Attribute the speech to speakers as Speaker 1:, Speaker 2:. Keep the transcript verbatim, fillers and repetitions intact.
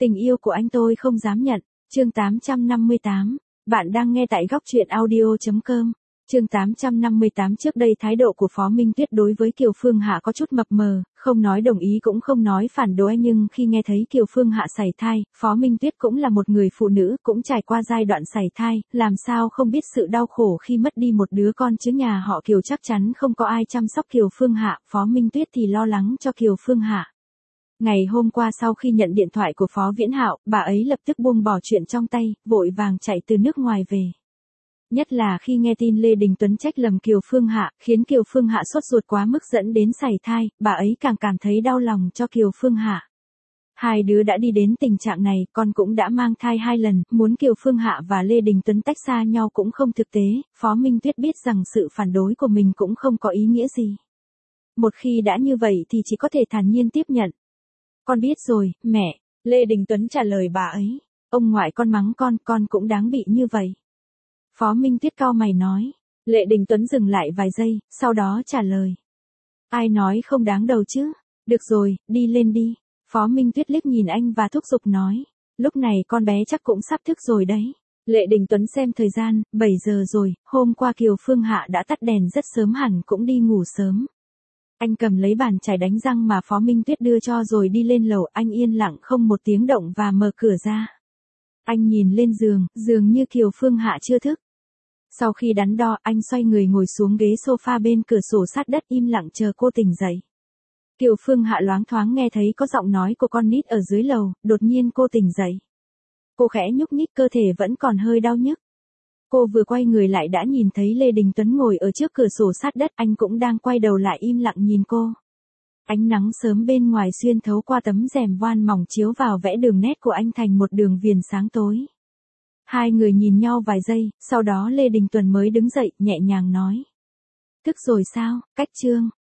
Speaker 1: Tình yêu của anh tôi không dám nhận. Chương tám trăm năm mươi tám. Bạn đang nghe tại góc truyện audio chấm com. Chương tám trăm năm mươi tám. Trước đây thái độ của Phó Minh Tuyết đối với Kiều Phương Hạ có chút mập mờ, không nói đồng ý cũng không nói phản đối, nhưng khi nghe thấy Kiều Phương Hạ sảy thai, Phó Minh Tuyết cũng là một người phụ nữ, cũng trải qua giai đoạn sảy thai, làm sao không biết sự đau khổ khi mất đi một đứa con chứ. Nhà họ Kiều chắc chắn không có ai chăm sóc Kiều Phương Hạ, Phó Minh Tuyết thì lo lắng cho Kiều Phương Hạ. Ngày hôm qua sau khi nhận điện thoại của Phó Viễn Hạo, bà ấy lập tức buông bỏ chuyện trong tay, vội vàng chạy từ nước ngoài về. Nhất là khi nghe tin Lê Đình Tuấn trách lầm Kiều Phương Hạ, khiến Kiều Phương Hạ sốt ruột quá mức dẫn đến sảy thai, bà ấy càng cảm thấy đau lòng cho Kiều Phương Hạ. Hai đứa đã đi đến tình trạng này, con cũng đã mang thai hai lần, muốn Kiều Phương Hạ và Lê Đình Tuấn tách xa nhau cũng không thực tế. Phó Minh Tuyết biết rằng sự phản đối của mình cũng không có ý nghĩa gì. Một khi đã như vậy thì chỉ có thể thản nhiên tiếp nhận. Con biết rồi, mẹ, Lê Đình Tuấn trả lời bà ấy. Ông ngoại con mắng con, con cũng đáng bị như vậy. Phó Minh Tuyết cau mày nói. Lê Đình Tuấn dừng lại vài giây, sau đó trả lời. Ai nói không đáng đâu chứ? Được rồi, đi lên đi. Phó Minh Tuyết liếc nhìn anh và thúc giục nói. Lúc này con bé chắc cũng sắp thức rồi đấy. Lê Đình Tuấn xem thời gian, bảy giờ rồi, hôm qua Kiều Phương Hạ đã tắt đèn rất sớm, hẳn cũng đi ngủ sớm. Anh cầm lấy bàn chải đánh răng mà Phó Minh Tuyết đưa cho rồi đi lên lầu, anh yên lặng không một tiếng động và mở cửa ra. Anh nhìn lên giường, dường như Kiều Phương Hạ chưa thức. Sau khi đắn đo, anh xoay người ngồi xuống ghế sofa bên cửa sổ sát đất im lặng chờ cô tỉnh dậy. Kiều Phương Hạ loáng thoáng nghe thấy có giọng nói của con nít ở dưới lầu, đột nhiên cô tỉnh dậy. Cô khẽ nhúc nhích, cơ thể vẫn còn hơi đau nhức. Cô vừa quay người lại đã nhìn thấy Lê Đình Tuấn ngồi ở trước cửa sổ sát đất, anh cũng đang quay đầu lại im lặng nhìn cô. Ánh nắng sớm bên ngoài xuyên thấu qua tấm rèm voan mỏng chiếu vào, vẽ đường nét của anh thành một đường viền sáng tối. Hai người nhìn nhau vài giây, sau đó Lê Đình Tuấn mới đứng dậy, nhẹ nhàng nói. Thức rồi sao, Cách Trương?